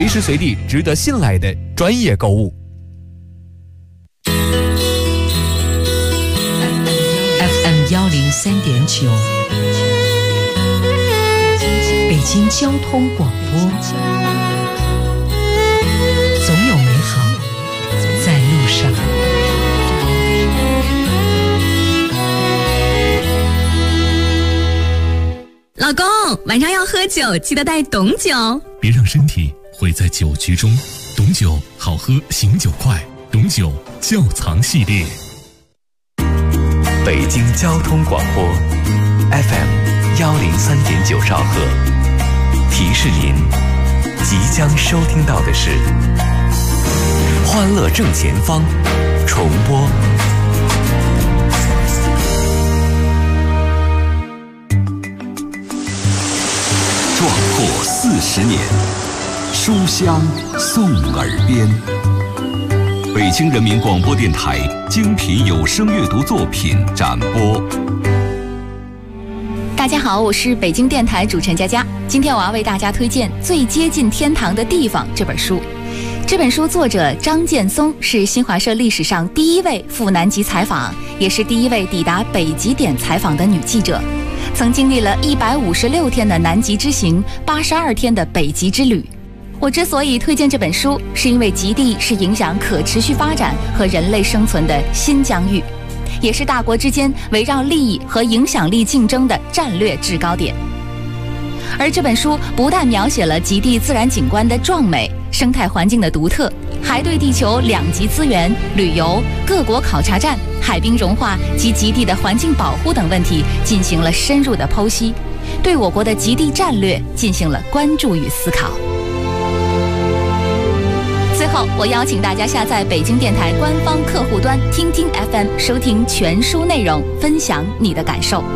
随时随地值得信赖的专业购物。 FM 103.9，北京交通广播，总有美好在路上。 老公，晚上要喝酒，记得带董酒。 别让身体毁在酒局中，董酒好喝，醒酒快，董酒窖藏系列。 北京交通广播 FM 103.9兆赫，提示您即将收听到的是欢乐正前方重播。 壮阔40年，书香送耳边。北京人民广播电台精品有声阅读作品展播。 大家好，我是北京电台主持人佳佳。今天我要为大家推荐《最接近天堂的地方》这本书。这本书作者张建松是新华社历史上第一位赴南极采访，也是第一位抵达北极点采访的女记者。曾经历了156天的南极之行，82天的北极之旅。我之所以推荐这本书，是因为极地是影响可持续发展和人类生存的新疆域，也是大国之间围绕利益和影响力竞争的战略制高点。而这本书不但描写了极地自然景观的壮美、生态环境的独特，还对地球两极资源、旅游、各国考察站、海冰融化及极地的环境保护等问题进行了深入的剖析，对我国的极地战略进行了关注与思考。最后，我邀请大家下载北京电台官方客户端听听 FM， 收听全书内容，分享你的感受。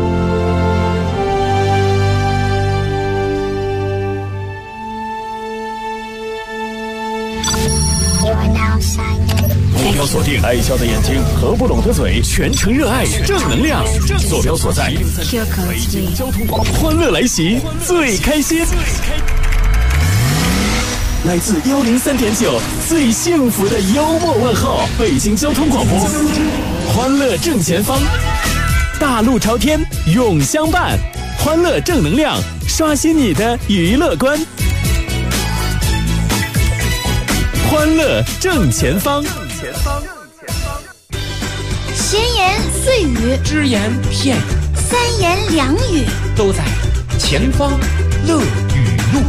目标锁定，爱笑的眼睛和不拢的嘴，全程热爱正能量。坐标所在，北京交通广播，欢乐来袭，最开心。来自103.9最幸福的幽默问候，北京交通广播，欢乐正前方，大路朝天永相伴，欢乐正能量，刷新你的娱乐观。欢乐正前方， 闲言碎语， 只言片语， 三言两语， 都在前方乐语录。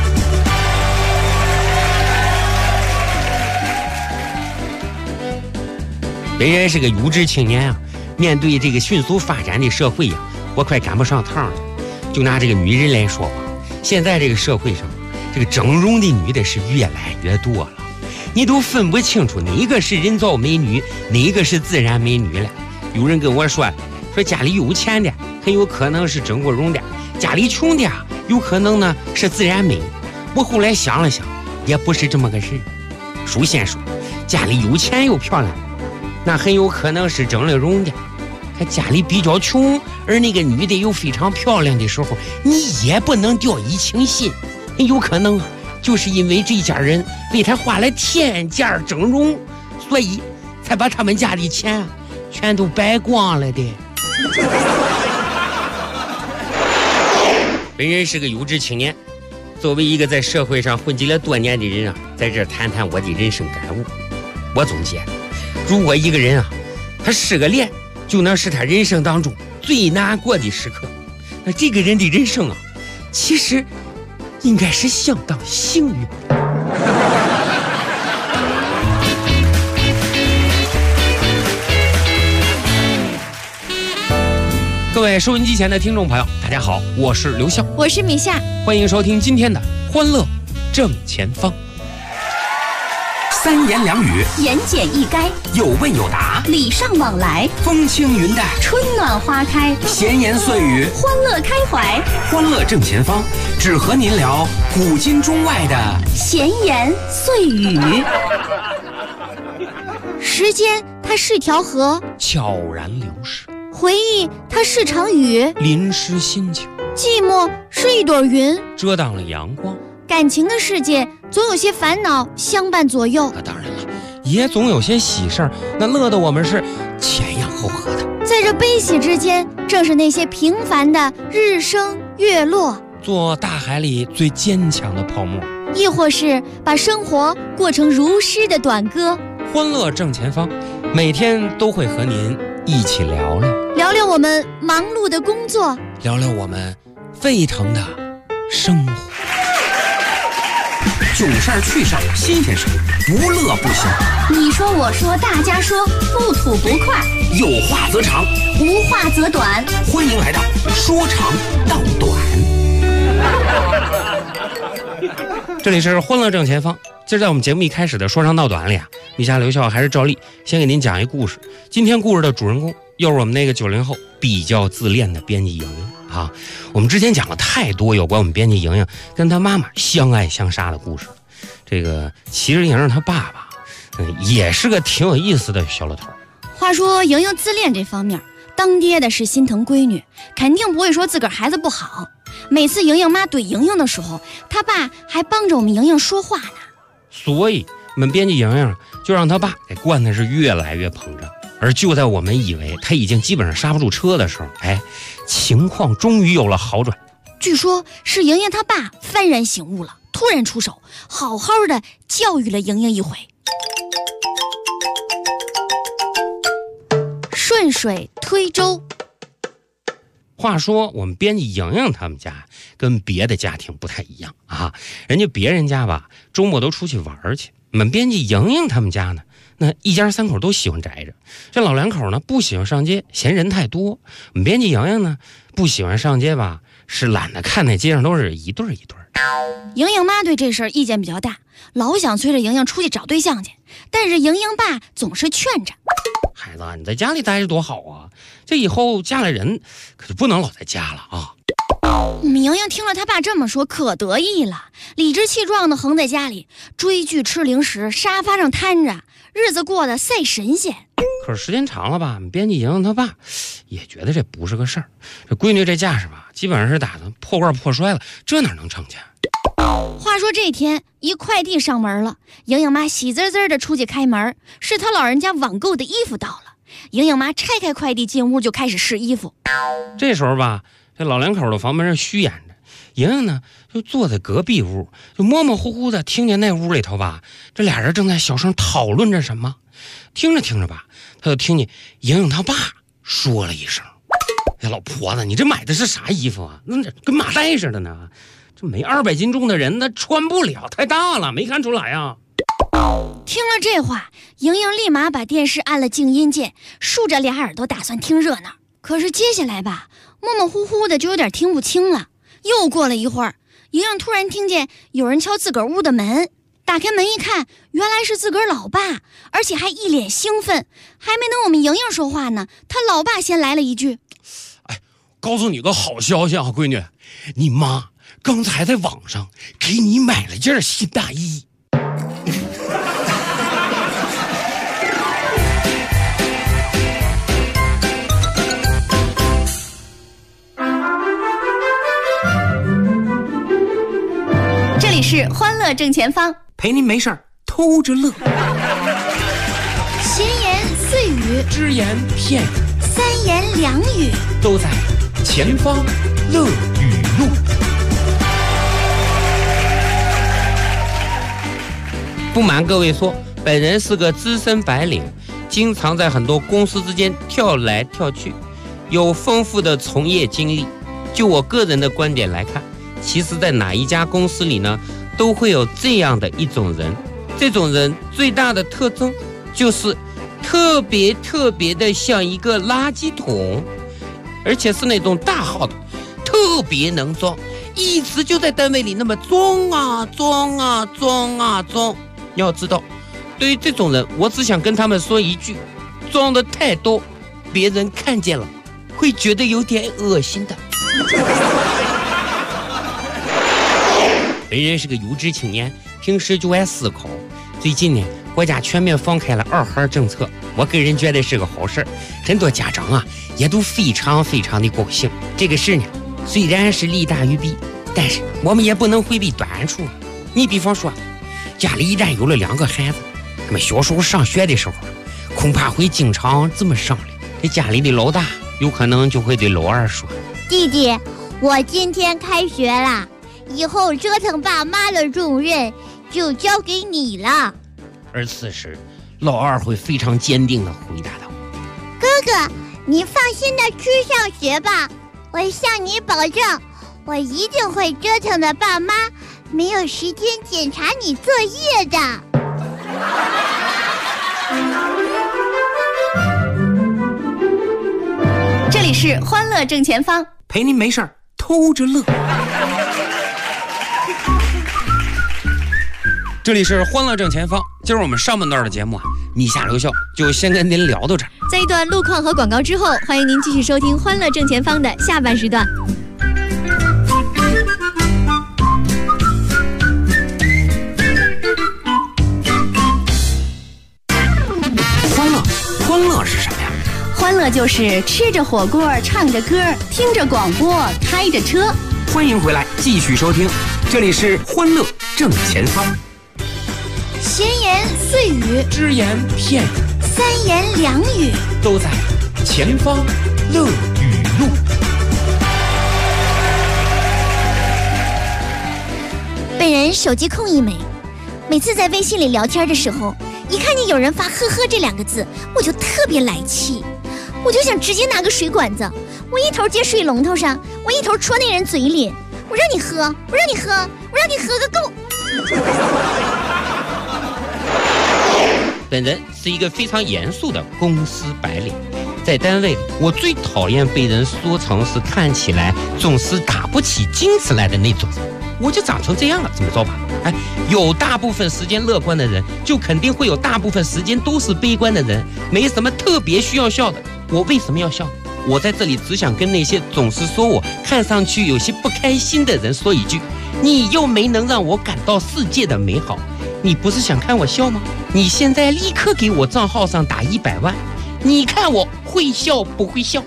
本人是个有志青年啊，面对这个迅速发展的社会呀，我快赶不上趟了。就拿这个女人来说吧，现在这个社会上，这个整容的女的是越来越多了，你都分不清楚哪个是人造美女，哪个是自然美女了。有人跟我说家里有钱的很有可能是整过容的，家里穷的有可能呢是自然美。我后来想了想，也不是这么个事。首先说，家里有钱又漂亮，那很有可能是整了容的。可家里比较穷，而那个女的又非常漂亮的时候，你也不能掉以轻心，很有可能就是因为这家人为他花了天价整容，所以才把他们家的钱全都败光了的。本人是个有志青年，作为一个在社会上混迹了多年的人啊，在这谈谈我的人生感悟。我总结，如果一个人啊，他失个恋就能是他人生当中最难过的时刻，那这个人的人生啊，其实应该是相当幸运的。各位收音机前的听众朋友，大家好，我是刘笑， 我是米夏， 欢迎收听今天的欢乐正前方。 三言两语， 言简意赅， 有问有答， 礼尚往来， 风轻云淡， 春暖花开， 闲言碎语， 欢乐开怀。 欢乐正前方，只和您聊古今中外的闲言碎语。时间它是条河， 悄然流逝； 回忆它是场雨， 淋湿心情； 寂寞是一朵云， 遮挡了阳光； 感情的世界总有些烦恼相伴左右。 当然了，也总有些喜事儿，那乐得我们是前仰后合的。 在这悲喜之间，正是那些平凡的日升月落， 做大海里最坚强的泡沫， 亦或是把生活过成如诗的短歌。 欢乐正前方，每天都会和您一起聊聊我们忙碌的工作， 聊我们沸腾的生活。 囧事儿、趣事儿、新鲜事儿，不乐不行。 你说我说大家说，不吐不快， 有话则长， 无话则短。 欢迎来到说长道短。 这里是欢乐正前方。今儿在我们节目一开始的说长道短里啊，米夏刘笑还是照例先给您讲一故事。今天故事的主人公又是我们那个90后比较自恋的编辑莹莹啊。我们之前讲了太多有关我们编辑莹莹跟她妈妈相爱相杀的故事。这个其实莹莹她爸爸也是个挺有意思的小老头。 话说莹莹自恋这方面，当爹的是心疼闺女，肯定不会说自个儿孩子不好。每次莹莹妈怼莹莹的时候，她爸还帮着我们莹莹说话呢。 所以我们编辑莹莹就让他爸给惯的是越来越膨胀。而就在我们以为他已经基本上刹不住车的时候，情况终于有了好转。 据说是莹莹她爸幡然醒悟了，突然出手，好好的教育了莹莹一回。顺水推舟。 话说我们编辑莹莹他们家跟别的家庭不太一样啊，人家别人家吧周末都出去玩去，我们编辑莹莹他们家呢，那一家三口都喜欢宅着。这老两口呢不喜欢上街，嫌人太多。我们编辑莹莹呢不喜欢上街吧，是懒得看那街上都是一对一对的。 莹莹妈对这事儿意见比较大，老想催着莹莹出去找对象去，但是莹莹爸总是劝着， 孩子，你在家里待着多好啊，这以后嫁了人可就不能老在家了啊。 莹莹听了他爸这么说可得意了，理直气壮的横在家里追剧吃零食，沙发上瘫着，日子过得赛神仙。 可是时间长了吧，编辑莹莹他爸也觉得这不是个事儿，这闺女这架势吧基本上是打的破罐破摔了，这哪能成家。 话说这天一快递上门了，莹莹妈喜滋滋的出去开门，是她老人家网购的衣服到了。莹莹妈拆开快递进屋就开始试衣服。 这时候吧，这老两口的房门上虚掩着，莹莹呢就坐在隔壁屋，就模模糊糊的听见那屋里头吧，这俩人正在小声讨论着什么。听着听着吧，他就听见莹莹他爸说了一声：“哎，老婆子，你这买的是啥衣服啊？那跟麻袋似的呢，这没200斤重的人那穿不了，太大了，没看出来啊。” 听了这话，莹莹立马把电视按了静音键，竖着俩耳朵打算听热闹。可是接下来吧，模模糊糊的就有点听不清了。又过了一会儿，莹莹突然听见有人敲自个儿屋的门，打开门一看，原来是自个儿老爸，而且还一脸兴奋。还没等我们莹莹说话呢，他老爸先来了一句：“ 哎，告诉你个好消息啊，闺女，你妈刚才在网上给你买了件新大衣。” 这里是欢乐正前方， 陪您没事儿偷着乐。 闲言碎语， 只言片语， 三言两语， 都在前方乐语录。不瞒各位说，本人是个资深白领，经常在很多公司之间跳来跳去，有丰富的从业经历。就我个人的观点来看，其实在哪一家公司里呢，都会有这样的一种人。这种人最大的特征就是特别的像一个垃圾桶，而且是那种大号的，特别能装，一直就在单位里那么装啊。你要知道，对于这种人，我只想跟他们说一句：装的太多，别人看见了会觉得有点恶心的。本人是个有志青年，平时就爱思考。最近呢，国家全面放开了2孩政策，我个人觉得是个好事，很多家长啊也都非常的高兴。这个事呢，虽然是利大于弊，但是我们也不能回避短处。你比方说， 家里一旦有了2个孩子，他们小时候上学的时候，恐怕会经常这么商量。这家里的老大有可能就会对老二说：“ 弟弟，我今天开学了，以后折腾爸妈的重任就交给你了。” 而此时，老二会非常坚定地回答道：“ 哥哥，你放心的去上学吧，我向你保证，我一定会折腾的爸妈没有时间检查你作业的。” 这里是欢乐正前方， 陪您没事偷着乐。 这里是欢乐正前方，今儿我们上半段的节目啊，米下留校就先跟您聊到这儿。 在一段路况和广告之后，欢迎您继续收听欢乐正前方的下半时段。 欢乐是什么呀？ 欢乐就是吃着火锅，唱着歌，听着广播，开着车。 欢迎回来，继续收听，这里是欢乐正前方。 闲言碎语， 只言片语， 三言两语， 都在前方乐语录。 本人手机控一枚，每次在微信里聊天的时候，一看见有人发呵呵这2个字，我就特别来气，我就想直接拿个水管子，我一头接水龙头上，我一头戳那人嘴里，我让你喝，我让你喝，我让你喝个够。 本人是一个非常严肃的公司白领，在单位里，我最讨厌被人说成是看起来总是打不起精神来的那种人。我就长成这样了，怎么着吧？有大部分时间乐观的人，就肯定会有大部分时间都是悲观的人，没什么特别需要笑的。我为什么要笑？我在这里只想跟那些总是说我看上去有些不开心的人说一句：你又没能让我感到世界的美好，你不是想看我笑吗？你现在立刻给我账号上打100万，你看我会笑不会笑？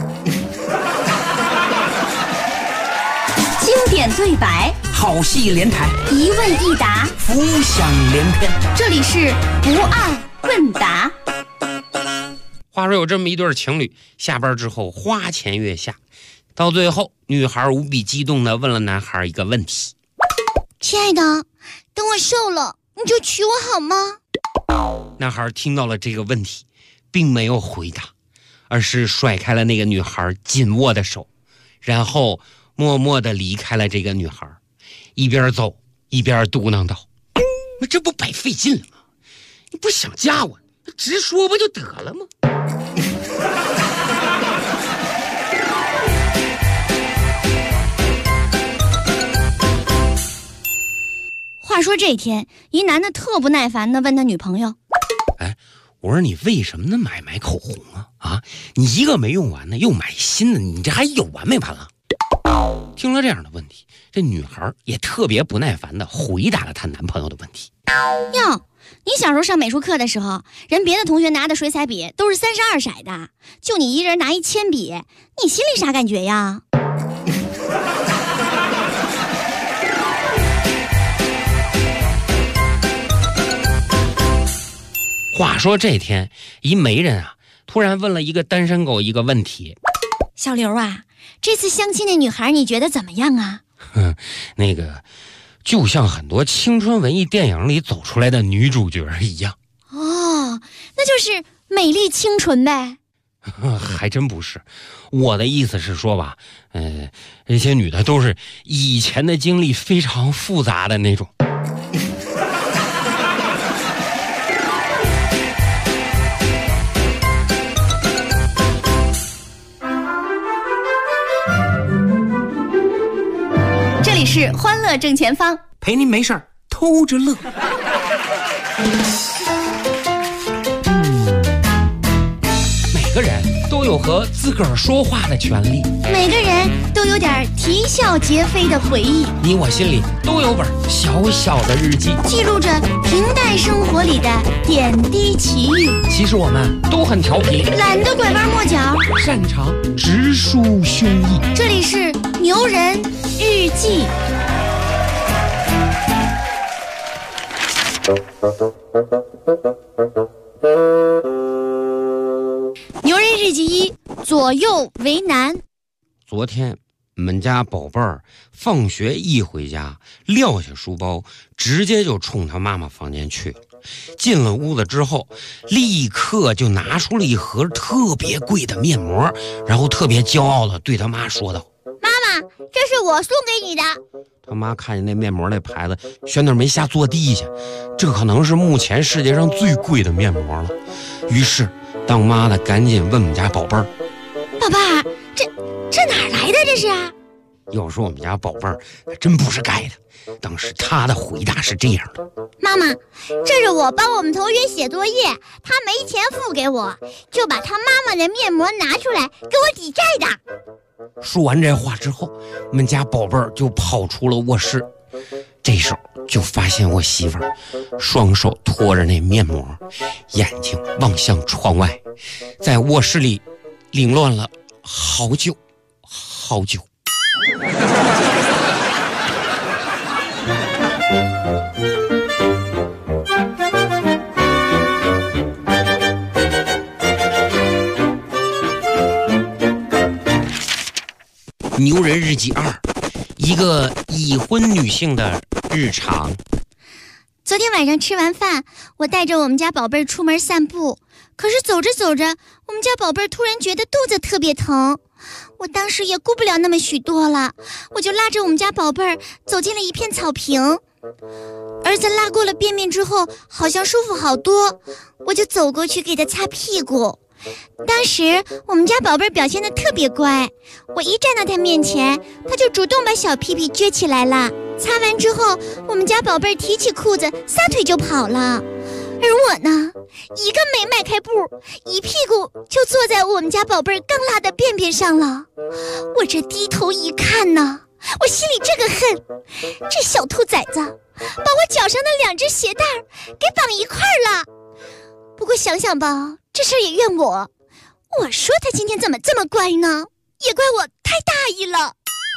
经典对白， 好戏连台， 一问一答， 浮想联翩。 这里是不二问答。 话说有这么一对情侣，下班之后花前月下，到最后女孩无比激动地问了男孩一个问题： 亲爱的，等我瘦了，你就娶我好吗？ 男孩听到了这个问题，并没有回答，而是甩开了那个女孩紧握的手，然后默默地离开了这个女孩，一边走一边嘟囔道：那这不白费劲了吗？你不想嫁我，直说不就得了吗？ 话说这天，一男的特不耐烦地问他女朋友： 我说你为什么那么爱买口红啊？你一个没用完呢，又买新的，你这还有完没完了？听了这样的问题，这女孩也特别不耐烦地回答了她男朋友的问题： 哟，你小时候上美术课的时候，人别的同学拿的水彩笔都是32色的，就你一人拿一铅笔，你心里啥感觉呀？ 话说这天，一媒人突然问了一个单身狗一个问题： 小刘啊，这次相亲的女孩你觉得怎么样啊？ 那个就像很多青春文艺电影里走出来的女主角一样。 哦，那就是美丽清纯呗。 还真不是，我的意思是说吧，这些女的都是以前的经历非常复杂的那种。 这里是欢乐正前方， 陪您没事偷着乐。 每个人都有和自个儿说话的权利， 每个人都有点啼笑皆非的回忆， 你我心里都有本小小的日记， 记录着平淡生活里的点滴奇遇。 其实我们都很调皮， 懒得拐弯抹角， 擅长直抒胸臆。 这里是牛人日记。 牛人日记一，左右为难。 昨天我们家宝贝儿放学一回家，撂下书包，直接就冲他妈妈房间去。进了屋子之后，立刻就拿出了一盒特别贵的面膜，然后特别骄傲地对他妈说道：“ 妈妈，这是我送给你的。” 他妈看见那面膜那牌子，悬点没下坐地下，这可能是目前世界上最贵的面膜了。于是当妈的赶紧问我们家宝贝儿：“ 宝贝儿，这哪来的这是？” 要说我们家宝贝儿真不是盖的，当时他的回答是这样的：“ 妈妈，这是我帮我们同学写作业，他没钱付给我，就把他妈妈的面膜拿出来给我抵债的。” 说完这话之后，我们家宝贝儿就跑出了卧室。这时候就发现我媳妇儿双手托着那面膜，眼睛望向窗外，在卧室里凌乱了好久好久。牛人日记2，一个已婚女性的日常。 昨天晚上吃完饭，我带着我们家宝贝儿出门散步，可是走着走着，我们家宝贝儿突然觉得肚子特别疼。我当时也顾不了那么许多了，我就拉着我们家宝贝儿走进了一片草坪。儿子拉过了便便之后，好像舒服好多，我就走过去给他擦屁股。当时我们家宝贝儿表现得特别乖，我一站到他面前，他就主动把小屁屁撅起来了。擦完之后，我们家宝贝儿提起裤子撒腿就跑了，而我呢，一个没迈开步，一屁股就坐在我们家宝贝儿刚拉的便便上了。我这低头一看呢，我心里这个恨，这小兔崽子把我脚上的2只鞋带给绑一块了。不过想想吧，这事儿也怨我。我说他今天怎么这么乖呢？也怪我太大意了。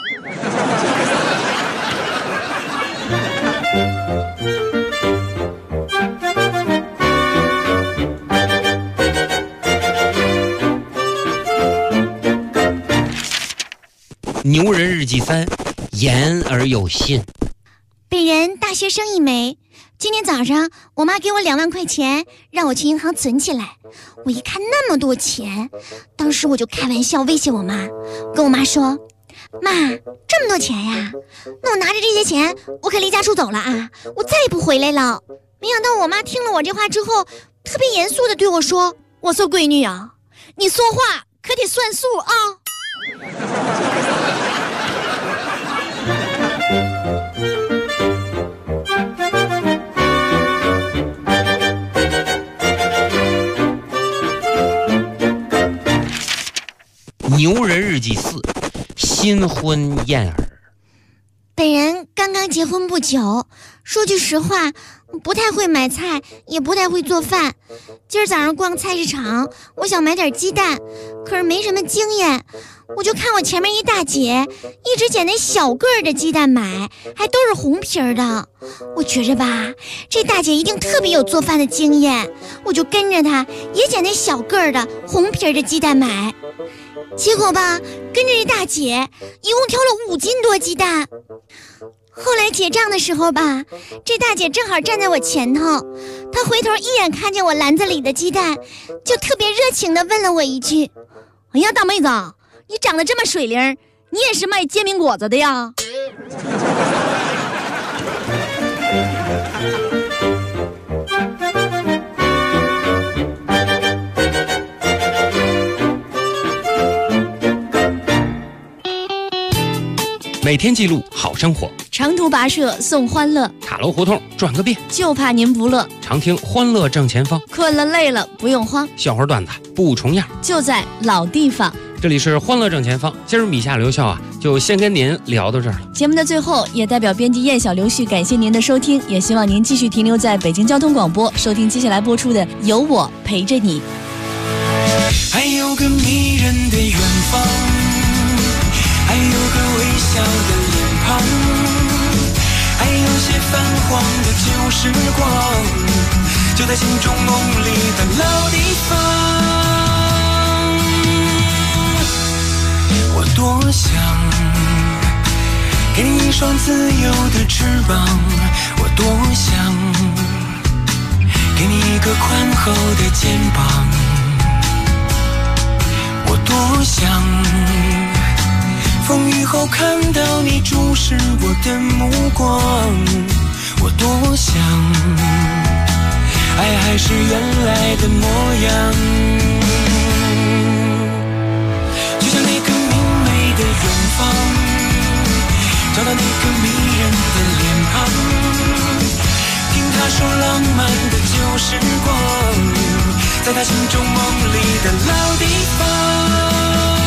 牛人日记3，言而有信。 本人大学生一枚，今天早上我妈给我2万块钱，让我去银行存起来。我一看那么多钱，当时我就开玩笑威胁我妈，跟我妈说：“妈，这么多钱呀，那我拿着这些钱，我可离家出走了啊，我再也不回来了。”没想到我妈听了我这话之后，特别严肃地对我说：“我说闺女啊，你说话可得算数啊。” 牛人日记4，新婚燕尔。 本人刚刚结婚不久，说句实话，不太会买菜，也不太会做饭。今儿早上逛菜市场，我想买点鸡蛋，可是没什么经验，我就看我前面一大姐一直捡那小个儿的鸡蛋买，还都是红皮儿的。我觉着吧，这大姐一定特别有做饭的经验，我就跟着她也捡那小个儿的红皮儿的鸡蛋买。结果吧，跟着这大姐一共挑了5斤多鸡蛋。后来结账的时候吧，这大姐正好站在我前头，她回头一眼看见我篮子里的鸡蛋，就特别热情地问了我一句：“哎呀，大妹子，你长得这么水灵，你也是卖煎饼果子的呀？” 每天记录好生活， 长途跋涉送欢乐， 塔楼胡同转个遍， 就怕您不乐。 常听欢乐正前方， 困了累了不用慌， 笑话段子不重样， 就在老地方。 这里是欢乐正前方，今儿米夏刘笑就先跟您聊到这儿了。 节目的最后，也代表编辑燕小刘旭感谢您的收听，也希望您继续停留在北京交通广播，收听接下来播出的《有我陪着你》。 还有个迷人的远方，还有个微笑的脸庞，还有些泛黄的旧时光，就在心中梦里的老地方。我多想给你一双自由的翅膀，我多想给你一个宽厚的肩膀，我多想风雨后看到你注视我的目光，我多想爱还是原来的模样，就像那个明媚的远方，找到那个迷人的脸庞，听他说浪漫的旧时光，在他心中梦里的老地方。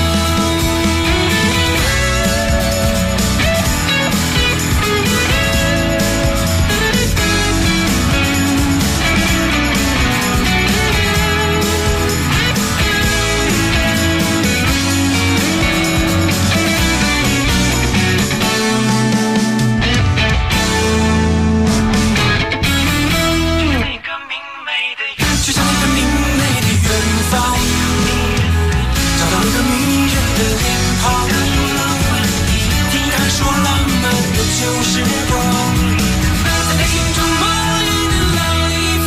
旧时光，在他心中梦里的老地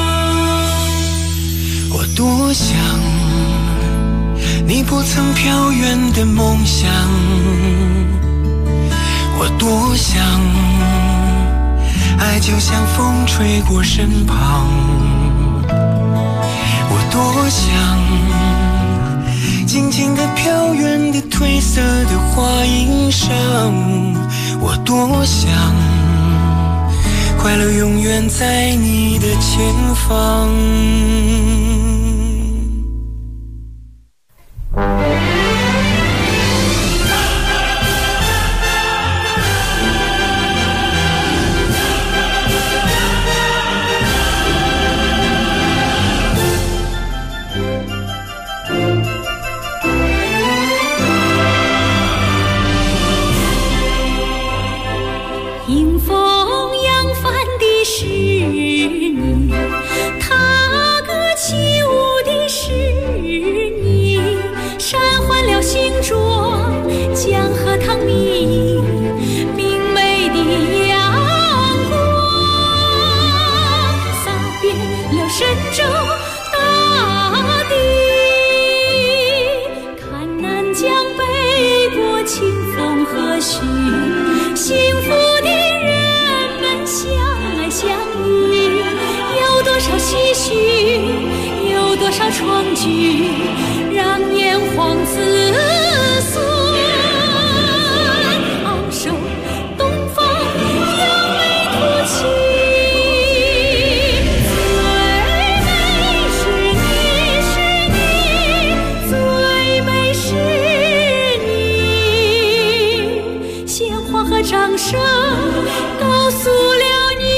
方。我多想你不曾飘远的梦想，我多想爱就像风吹过身旁，我多想静静地飘远的褪色的花衣裳，我多想快乐永远在你的前方。 创举，让炎黄子孙昂首东方，扬眉吐气。最美是你，是你，最美是你。鲜花和掌声告诉了你。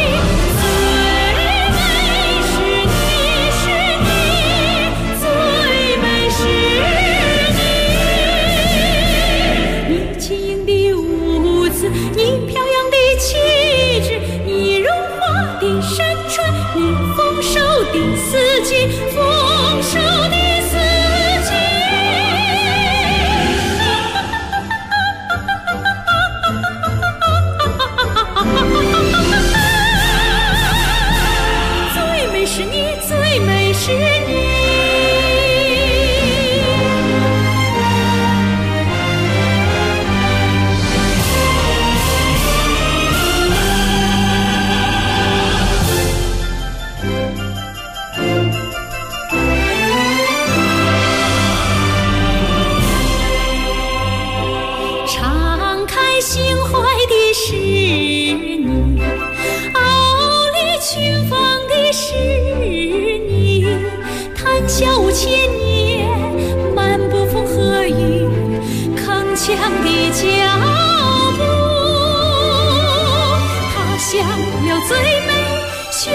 你飘扬的气质，你荣华的山川，你丰收的四季，丰收的四季。最美是你，最美是你。心怀的是你，傲立群芳的是你，谈笑无千年，漫步风和雨，铿锵的脚步，踏响了最美旋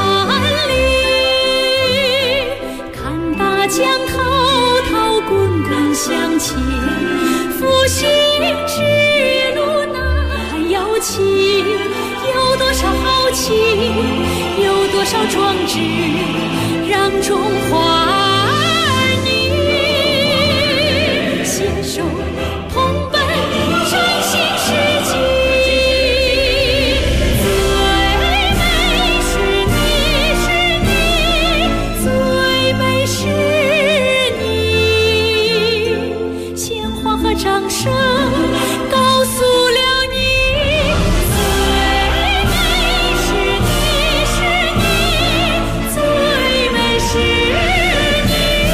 律，看大江滔滔滚滚向前，复兴之路那遥起。 有多少豪情，有多少壮志，让中华儿女携手同奔崭新世纪。掌声告诉了你，最美是你，是你，最美是你。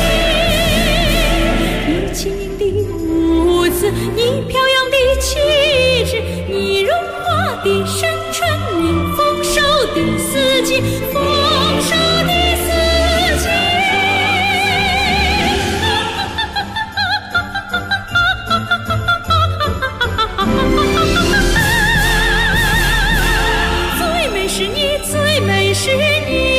你轻盈的舞姿，你飘扬的气质，你荣华的山川，你丰收的四季，丰收的四季。是你，最美是你。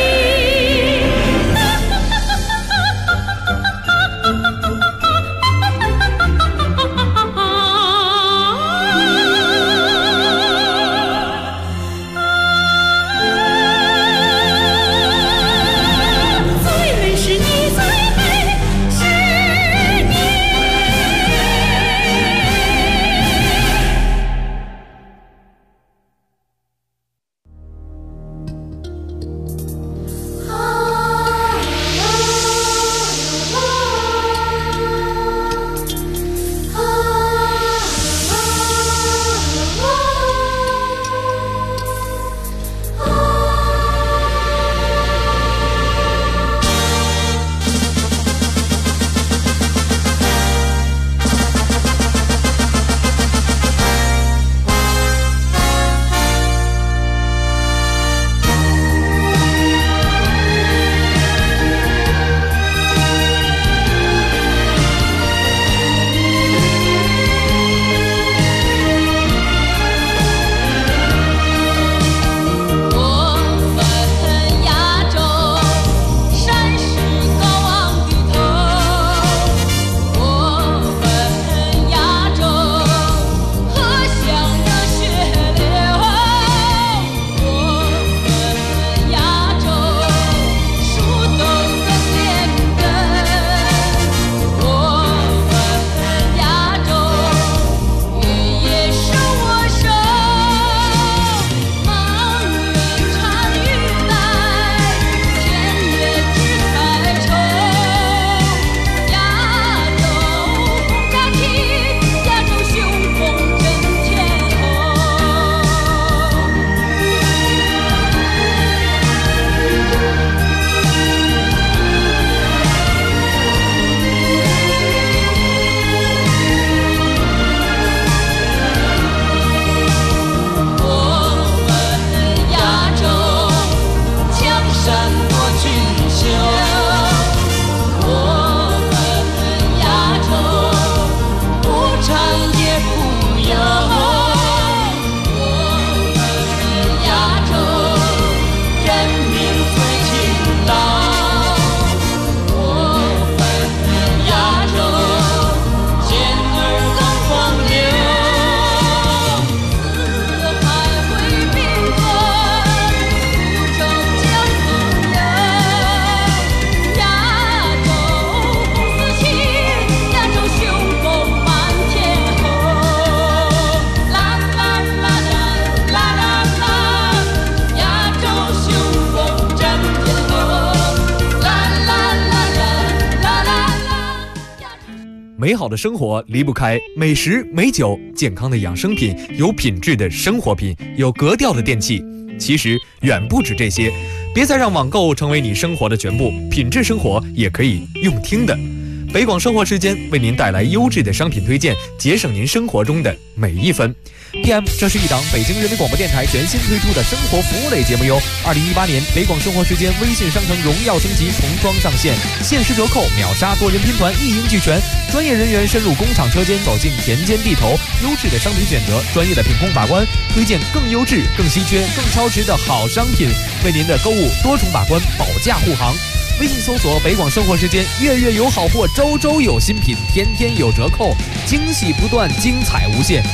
美好的生活离不开美食、美酒、健康的养生品、有品质的生活品、有格调的电器。其实远不止这些，别再让网购成为你生活的全部，品质生活也可以用听的。北广生活时间为您带来优质的商品推荐，节省您生活中的每一分。PM， 这是一档北京人民广播电台全新推出的生活服务类节目哟。2018年北广生活时间微信商城荣耀升级，重装上线，限时折扣，秒杀多人拼团，一应俱全。专业人员深入工厂车间，走进田间地头，优质的商品选择，专业的品控把关，推荐更优质、更稀缺、更超值的好商品，为您的购物多重把关，保驾护航。微信搜索北广生活时间，月月有好货，周周有新品，天天有折扣，惊喜不断，精彩无限。